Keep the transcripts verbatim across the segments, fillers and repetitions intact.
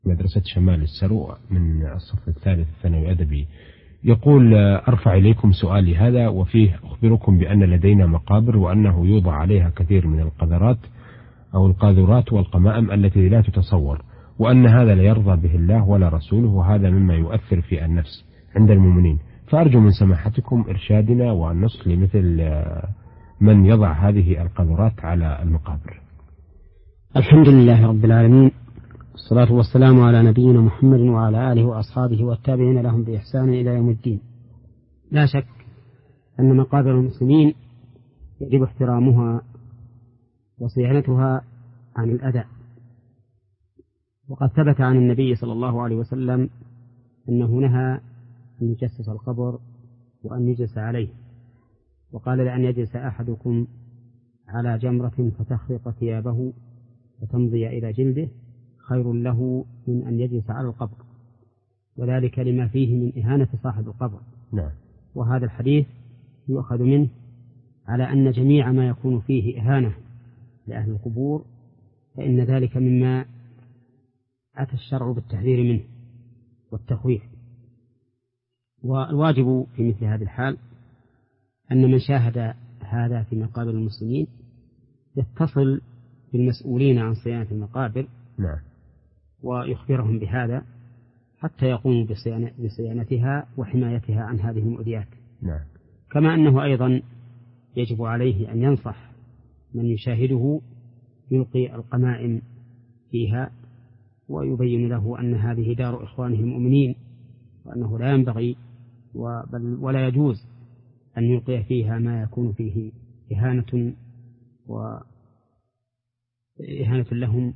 مدرسة شمال السرو من الصف الثالث الثانوي أدبي. يقول: أرفع إليكم سؤالي هذا وفيه أخبركم بأن لدينا مقابر وأنه يوضع عليها كثير من القذرات أو القاذورات والقمائم التي لا تتصور، وأن هذا لا يرضى به الله ولا رسوله، وهذا مما يؤثر في النفس عند المؤمنين، فأرجو من سماحتكم إرشادنا والنصح لمثل من يضع هذه القاذورات على المقابر. الحمد لله رب العالمين، والصلاة والسلام على نبينا محمد وعلى آله وأصحابه والتابعين لهم بإحسان إلى يوم الدين. لا شك أن مقابر المسلمين يجب احترامها وصيانتها عن الأذى، وقد ثبت عن النبي صلى الله عليه وسلم أنه نهى أن يجسس القبر وأن يجلس عليه، وقال: لأن يجلس أحدكم على جمرة فتخرق ثيابه وتمضي إلى جلده خير له من أن يجلس على القبر، وذلك لما فيه من إهانة صاحب القبر. نعم. وهذا الحديث يؤخذ منه على أن جميع ما يكون فيه إهانة لأهل القبور فإن ذلك مما أتى الشرع بالتحذير منه والتخويف. والواجب في مثل هذه الحال أن من شاهد هذا في مقابر المسلمين يتصل بالمسؤولين عن صيانة المقابر. نعم. ويخبرهم بهذا حتى يقوموا بصيانتها وحمايتها عن هذه المؤذيات. نعم. كما أنه أيضا يجب عليه أن ينصح من يشاهده يلقي القمائم فيها ويبين له أن هذه دار إخوانه المؤمنين، وأنه لا ينبغي ولا يجوز أن يلقي فيها ما يكون فيه إهانة وإهانة لهم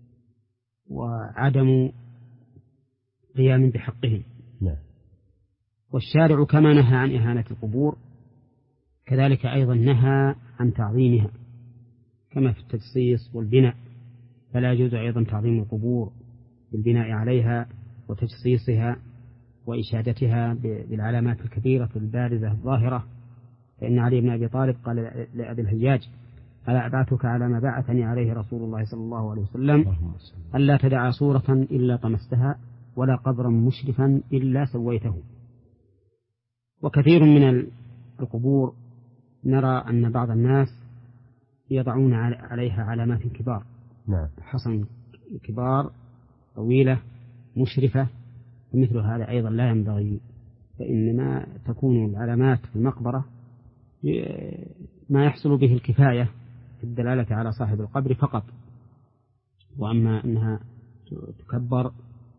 وعدم قيام بحقهم. نعم. والشارع كما نهى عن إهانة القبور كذلك أيضا نهى عن تعظيمها، كما في التجصيص والبناء، فلا يجوز أيضا تعظيم القبور بالبناء عليها وتجصيصها وإشادتها بالعلامات الكبيرة البارزة الظاهرة. فإن علي بن أبي طالب قال لأبي الحجاج: ألا أبعثك على ما بعثني عليه رسول الله صلى الله عليه وسلم، ألا تدع صورة إلا طمستها ولا قبرا مشرفا إلا سويته. وكثير من القبور نرى أن بعض الناس يضعون عليها علامات كبار. نعم. حصن كبار طويلة مشرفة، ومثل هذا أيضا لا ينبغي، فإنما تكون العلامات في المقبرة ما يحصل به الكفاية في الدلالة على صاحب القبر فقط، وأما أنها تكبر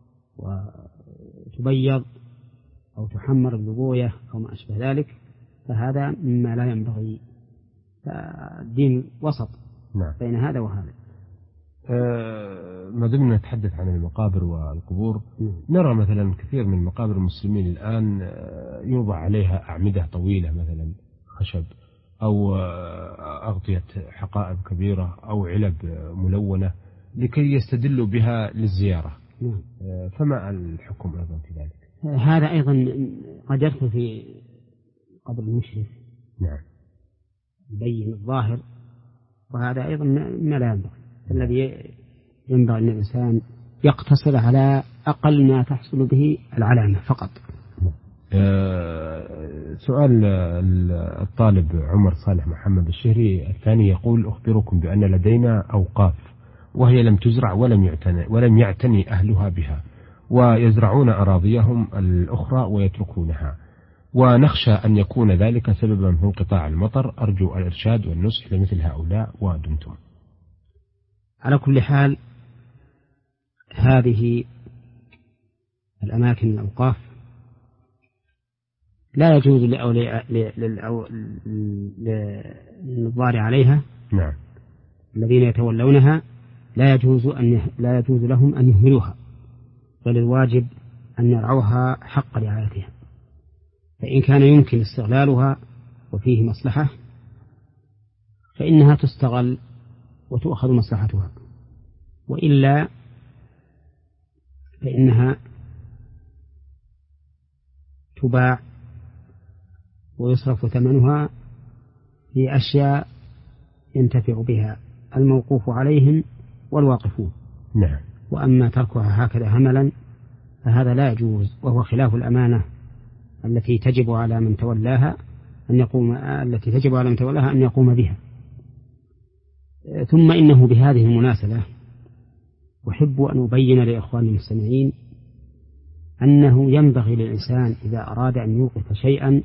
وتبيض أو تحمر ببوية أو ما أشبه ذلك فهذا مما لا ينبغي. فالدين وسط. نعم. بين هذا وهذا. أه ما دمنا نتحدث عن المقابر والقبور، م. نرى مثلا كثير من مقابر المسلمين الآن يوضع عليها أعمدة طويلة مثلا خشب أو أغطية حقائب كبيرة أو علب ملونة لكي يستدلوا بها للزيارة. م. فما الحكم أيضا في ذلك؟ هذا أيضا قد يدخل في قبر المشرف. نعم. يبين الظاهر، وهذا أيضا ما لا ينبغي. الذي ينبغي أن الإنسان يقتصر على أقل ما تحصل به العلامة فقط. أه سؤال الطالب عمر صالح محمد الشهري الثاني يقول: أخبركم بأن لدينا أوقاف وهي لم تزرع ولم يعتني, ولم يعتني أهلها بها، ويزرعون أراضيهم الأخرى ويتركونها، ونخشى أن يكون ذلك سببا في انقطاع المطر. أرجو الإرشاد والنصح لمثل هؤلاء ودمتم. على كل حال هذه الأماكن الأوقاف لا يجوز للضار عليها. نعم. الذين يتولونها لا يجوز أن لا يجوز لهم أن يهملوها، بل الواجب أن يرعوها حق رعايتها، فإن كان يمكن استغلالها وفيه مصلحة فإنها تستغل وتؤخذ مصلحتها، وإلا فإنها تباع ويصرف ثمنها في أشياء ينتفع بها الموقوف عليهم والواقفون. نعم. وأما تركها هكذا هملا فهذا لا يجوز، وهو خلاف الأمانة التي تجب على من تولاها أن يقوم التي تجب على من تولاها أن يقوم بها. ثم إنه بهذه المناسبة أحب أن أبين لإخواني المستمعين أنه ينبغي للإنسان إذا أراد أن يوقف شيئا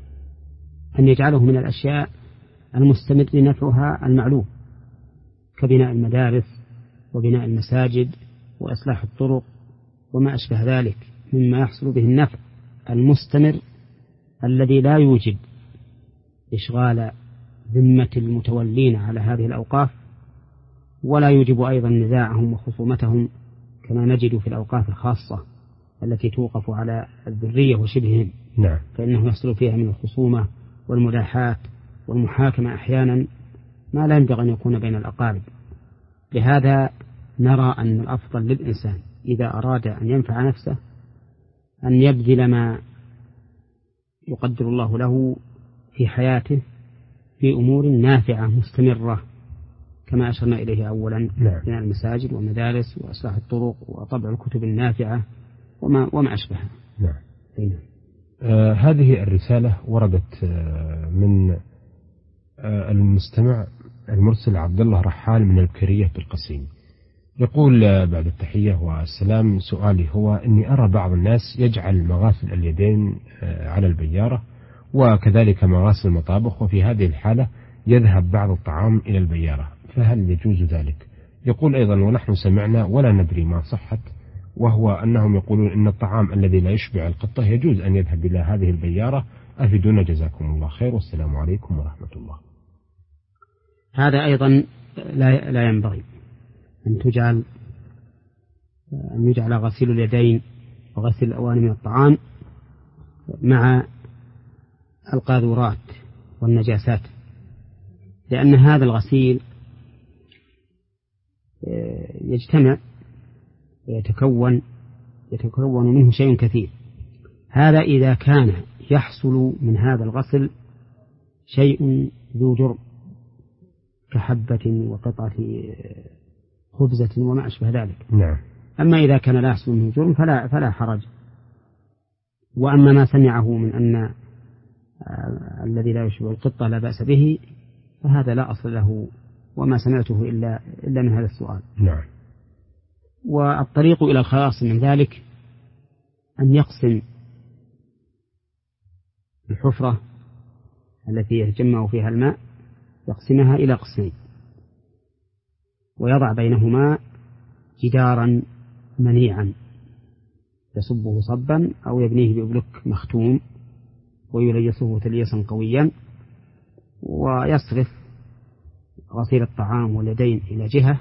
أن يجعله من الأشياء المستمر نفعها المعلوم، كبناء المدارس وبناء المساجد وإصلاح الطرق وما أشبه ذلك مما يحصل به النفع المستمر الذي لا يوجب إشغال ذمة المتولين على هذه الأوقاف، ولا يوجب أيضا نزاعهم وخصومتهم كما نجد في الأوقاف الخاصة التي توقف على الذرية وشبههم. نعم. فإنه يحصل فيها من الخصومة والملاحات والمحاكمة أحيانا ما لا ينبغي أن يكون بين الأقارب. لهذا نرى أن الأفضل للإنسان إذا أراد أن ينفع نفسه أن يبذل ما يقدر الله له في حياته في أمور نافعة مستمرة كما أشرنا إليه أولا من المساجد والمدارس وإصلاح الطرق وطبع الكتب النافعة وما, وما أشبهها. نعم. آه هذه الرسالة وردت آه من آه المستمع المرسل عبد الله رحال من البكرية بالقصيم. يقول آه بعد التحية والسلام، سؤالي هو أني أرى بعض الناس يجعل مغاسل اليدين آه على البيارة وكذلك مغاسل المطابخ، وفي هذه الحالة يذهب بعض الطعام إلى البيارة، فهل يجوز ذلك؟ يقول أيضا ونحن سمعنا ولا ندري ما صحت، وهو أنهم يقولون إن الطعام الذي لا يشبع القطة يجوز أن يذهب إلى هذه البيارة، أفيدونا جزاكم الله خير والسلام عليكم ورحمة الله. هذا أيضا لا لا ينبغي أن تجعل أن يجعل غسيل اليدين وغسيل الأواني من الطعام مع القاذورات والنجاسات، لأن هذا الغسيل يجتمع يتكون يتكون منه شيء كثير. هذا إذا كان يحصل من هذا الغسل شيء ذو جرم كحبة وقطعة خبزة وما أشبه ذلك. نعم. أما إذا كان لا يحصل منه جرم فلا, فلا حرج. وأما ما سمعه من أن الذي لا يشبه القطة لا بأس به فهذا لا أصل له، وما سمعته إلا, إلا من هذا السؤال. نعم. والطريق إلى الخلاص من ذلك أن يقسم الحفرة التي يتجمع فيها الماء، يقسمها إلى قسمين ويضع بينهما جدارا منيعا يصبه صبا أو يبنيه ببلوك مختوم ويليسه تليسا قويا، ويصرف غسيل الطعام واليدين إلى جهة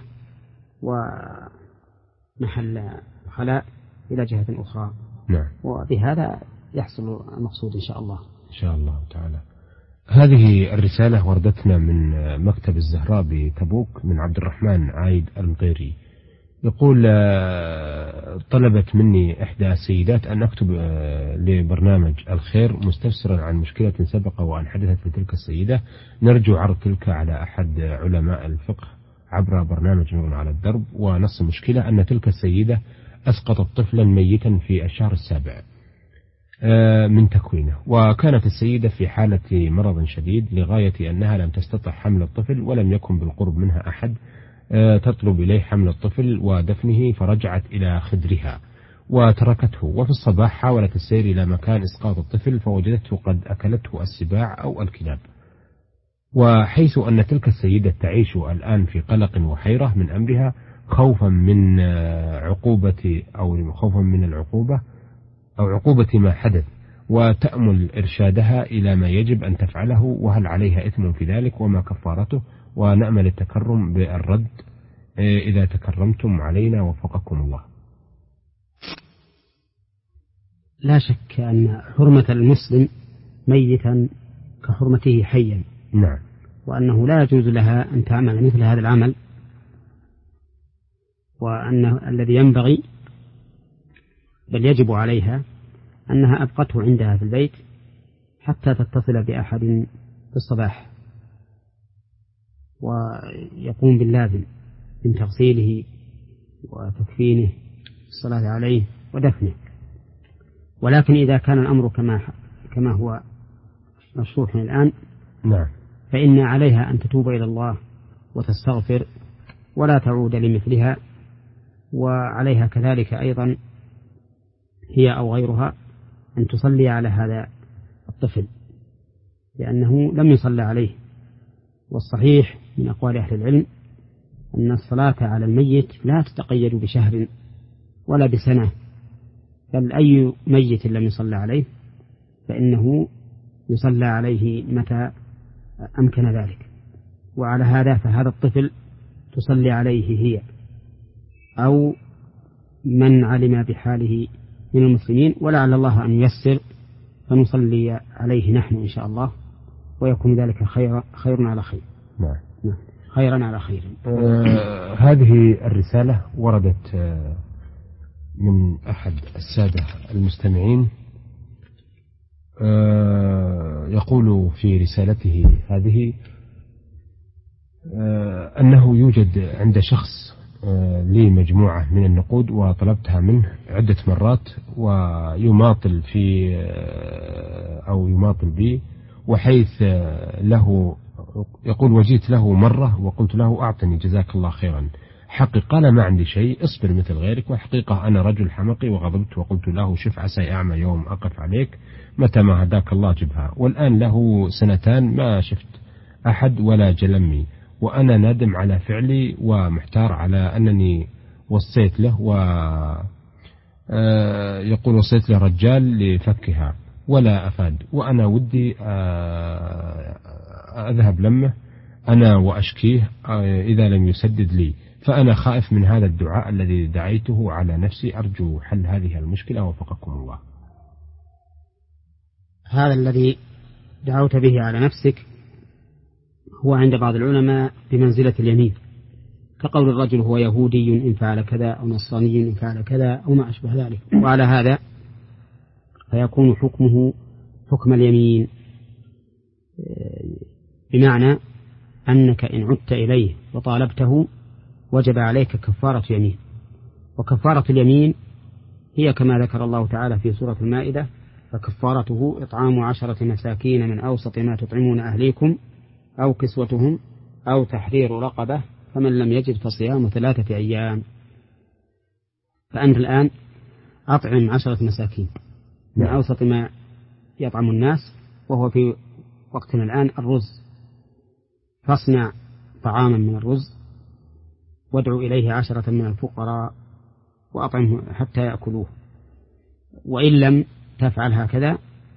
ومحل الخلاء إلى جهة أخرى. نعم. وبهذا يحصل المقصود إن شاء الله. إن شاء الله تعالى. هذه الرسالة وردتنا من مكتب الزهراء بتبوك من عبد الرحمن عايد المطيري. يقول طلبت مني إحدى السيدات أن أكتب لبرنامج الخير مستفسرا عن مشكلة سبق وأن حدثت لتلك السيدة، نرجو عرض تلك على أحد علماء الفقه عبر برنامج نور على الدرب. ونص المشكلة أن تلك السيدة أسقطت طفلا ميتا في الشهر السابع من تكوينه، وكانت السيدة في حالة مرض شديد لغاية أنها لم تستطع حمل الطفل ولم يكن بالقرب منها أحد تطلب إليه حمل الطفل ودفنه، فرجعت إلى خدرها وتركته. وفي الصباح حاولت السير إلى مكان إسقاط الطفل فوجدته قد أكلته السباع أو الكلاب. وحيث أن تلك السيدة تعيش الآن في قلق وحيرة من أمرها خوفا من عقوبة أو خوفا من العقوبة أو عقوبة ما حدث، وتأمل إرشادها إلى ما يجب أن تفعله وهل عليها إثم في ذلك وما كفارته، ونأمل التكرم بالرد إذا تكرمتم علينا وفقكم الله. لا شك أن حرمة المسلم ميتا كحرمته حيا. نعم. وأنه لا يجوز لها أن تعمل مثل هذا العمل، وأن الذي ينبغي بل يجب عليها أنها أبقته عندها في البيت حتى تتصل بأحد في الصباح ويقوم باللازم من تغسيله وتكفينه الصلاة عليه ودفنه. ولكن إذا كان الأمر كما كما هو مشروح الآن نعم فإن عليها أن تتوب إلى الله وتستغفر ولا تعود لمثلها، وعليها كذلك أيضا هي أو غيرها أن تصلي على هذا الطفل لأنه لم يصلى عليه. والصحيح من أقوال أهل العلم أن الصلاة على الميت لا تتقيد بشهر ولا بسنة، بل أي ميت لم يصلى عليه فإنه يصلى عليه متى أمكن ذلك. وعلى هذا فهذا الطفل تصلي عليه هي أو من علم بحاله من المسلمين، ولعل الله أن ييسر فنصلي عليه نحن إن شاء الله، ويكون ذلك خير خير على خير. نعم. نعم. خيرا على خير. آه هذه الرسالة وردت آه من أحد السادة المستمعين، آه يقول في رسالته هذه آه أنه يوجد عند شخص آه لي مجموعة من النقود وطلبتها منه عدة مرات ويماطل في آه أو يماطل بي، وحيث آه له يقول وجيت له مرة وقلت له أعطني جزاك الله خيرا، حقيقة قال ما عندي شيء اصبر مثل غيرك، وحقيقة أنا رجل حمقي وغضبت وقلت له شف عسى أعمى يوم أقف عليك متى ما هداك الله جبها، والآن له سنتان ما شفت أحد ولا جلمي، وأنا نادم على فعلي ومحتار على أنني وصيت له و يقول وصيت له رجال لفكها ولا أفاد، وأنا ودي أذهب لمه أنا وأشكيه إذا لم يسدد لي، فأنا خائف من هذا الدعاء الذي دعيته على نفسي، أرجو حل هذه المشكلة وفقكم الله. هذا الذي دعوت به على نفسك هو عند بعض العلماء بمنزلة اليمين، كقول الرجل هو يهودي إن فعل كذا أو نصراني إن فعل كذا أو ما أشبه ذلك، وعلى هذا فيكون حكمه حكم اليمين، بمعنى أنك إن عدت إليه وطالبته وجب عليك كفارة يمين، وكفارة اليمين هي كما ذكر الله تعالى في سورة المائدة فكفارته إطعام عشرة مساكين من أوسط ما تطعمون أهليكم أو كسوتهم أو تحرير رقبة فمن لم يجد فصيام ثلاثة أيام. فأنت الآن أطعم عشرة مساكين من أوسط ما يطعم الناس، وهو في وقتنا الآن الرز، فاصنع طعاما من الرز وادعو إليه عشرة من الفقراء وأطعمه حتى يأكلوه، وإن لم تفعل هكذا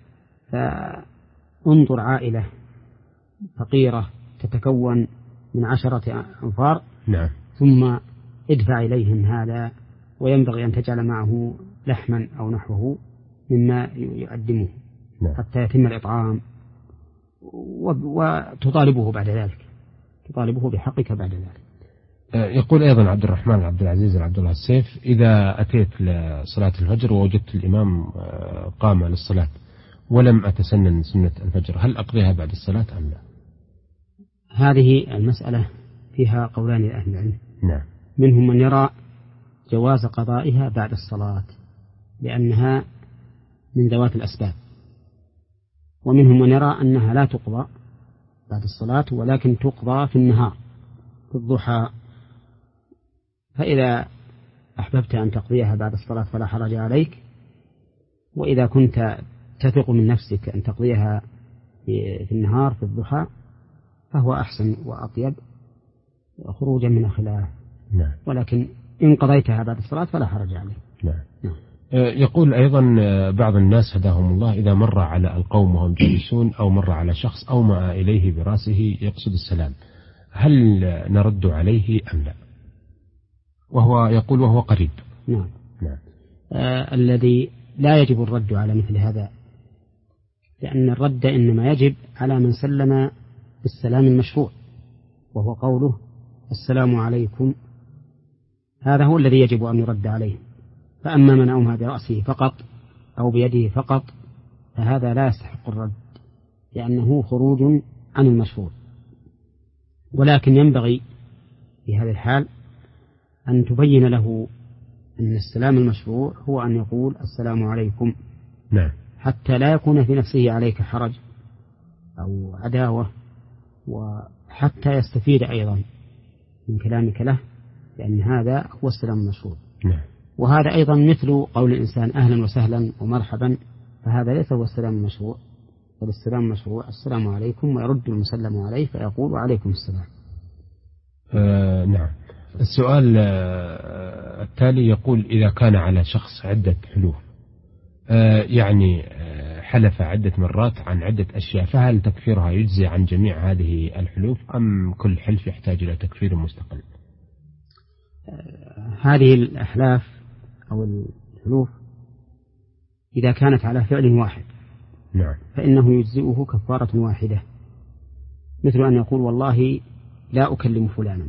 فانظر عائلة فقيرة تتكون من عشرة أنفار نعم. ثم ادفع إليهم هذا، وينبغي أن تجعل معه لحما أو نحوه مما يقدمه نعم. حتى يتم الإطعام، وتطالبه بعد ذلك، تطالبه بحقك بعد ذلك. يقول أيضا عبد الرحمن عبد العزيز عبد الله السيف، إذا أتيت لصلاة الفجر ووجدت الإمام قام للصلاة ولم أتسنن سنة الفجر، هل أقضيها بعد الصلاة أم لا؟ هذه المسألة فيها قولان لأهل العلم. نعم. منهم من يرى جواز قضائها بعد الصلاة لأنها من ذوات الأسباب، ومنهم من يرى أنها لا تقضى بعد الصلاة ولكن تقضى في النهار في الضحى، فإذا أحببت أن تقضيها بعد الصلاة فلا حرج عليك، وإذا كنت تثق من نفسك أن تقضيها في النهار في الضحى فهو أحسن وأطيب خروجا من الخلاف. نعم. ولكن إن قضيتها بعد الصلاة فلا حرج عليك. نعم. نعم. يقول أيضا بعض الناس هداهم الله إذا مر على القوم وهم جالسون أو مر على شخص أومأ إليه برأسه يقصد السلام، هل نرد عليه أم لا؟ وهو يقول وهو قريب. نعم. نعم. آه الذي لا يجب الرد على مثل هذا، لأن الرد إنما يجب على من سلم بالسلام المشروع، وهو قوله السلام عليكم، هذا هو الذي يجب أن يرد عليه. فأما من أومأ برأسه فقط أو بيده فقط فهذا لا يستحق الرد لأنه خروج عن المشروع. ولكن ينبغي في هذه الحال أن تبين له أن السلام المشروع هو أن يقول السلام عليكم. نعم. حتى لا يكون في نفسه عليك حرج أو عداوة، وحتى يستفيد أيضا من كلامك له، لأن هذا هو السلام المشروع. نعم. وهذا أيضا مثل قول الإنسان أهلا وسهلا ومرحبا، فهذا ليس هو السلام المشروع، بل السلام المشروع السلام عليكم، ويرد المسلم عليه فيقول وعليكم السلام. آه نعم. السؤال آه التالي يقول: إذا كان على شخص عدة حلوف، آه يعني آه حلف عدة مرات عن عدة أشياء، فهل تكفيرها يجزي عن جميع هذه الحلوف، أم كل حلف يحتاج إلى تكفير مستقل؟ آه هذه الأحلاف أو الحلوف إذا كانت على فعل واحد، نعم، فإنه يجزئه كفارة واحدة، مثل أن يقول والله لا أكلم فلانا،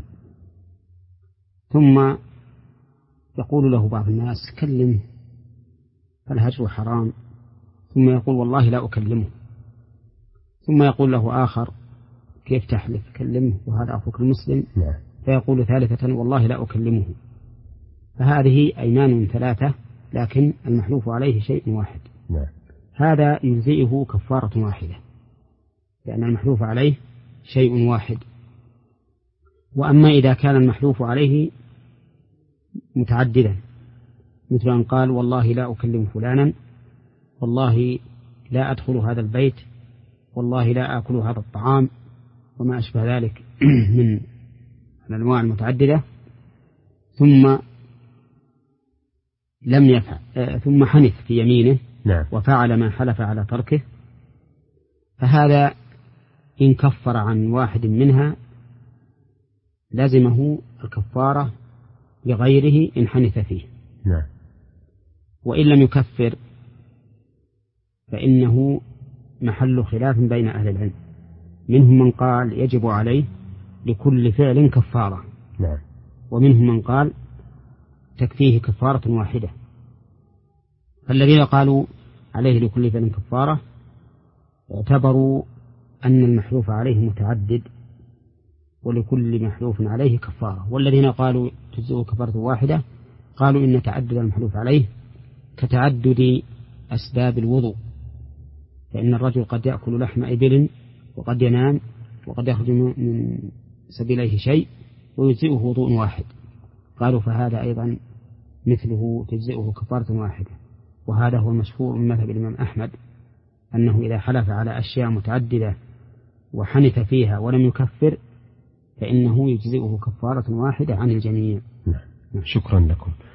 ثم يقول له بعض الناس كلمه فالهجر حرام، ثم يقول والله لا أكلمه، ثم يقول له آخر كيف تحلف كلمه وهذا أخوك المسلم، نعم، فيقول ثالثة والله لا أكلمه. فهذه أيمان ثلاثة لكن المحلوف عليه شيء واحد. نعم. هذا يجزئه كفارة واحدة، لأن المحلوف عليه شيء واحد. وأما إذا كان المحلوف عليه متعددا، مثل أن قال والله لا أكلم فلانا، والله لا أدخل هذا البيت، والله لا آكل هذا الطعام، وما أشبه ذلك من الأنواع المتعددة، ثم لم يفعل ثم حنث في يمينه، نعم، وفعل ما حلف على تركه، فهذا إن كفر عن واحد منها لازمه الكفارة لغيره إن حنث فيه. نعم. وإن لم يكفر فإنه محل خلاف بين أهل العلم، منهم من قال يجب عليه لكل فعل كفارة، نعم، ومنهم من قال تكفيه كفارة واحدة. فالذين قالوا عليه لكل فعل كفارة اعتبروا أن المحلوف عليه متعدد ولكل محلوف عليه كفارة، والذين قالوا تجزئه كفارة واحدة قالوا إن تعدد المحلوف عليه كتعدد أسباب الوضوء، فإن الرجل قد يأكل لحم إبل وقد ينام وقد يخرج من سبيليه شيء ويجزئه وضوء واحد، قالوا فهذا أيضا مثله تجزئه كفارة واحدة. وهذا هو المشهور من مذهب الإمام أحمد، أنه إذا حلف على أشياء متعددة وحنث فيها ولم يكفر فإنه يجزئه كفارة واحدة عن الجميع. نعم. شكرا لكم.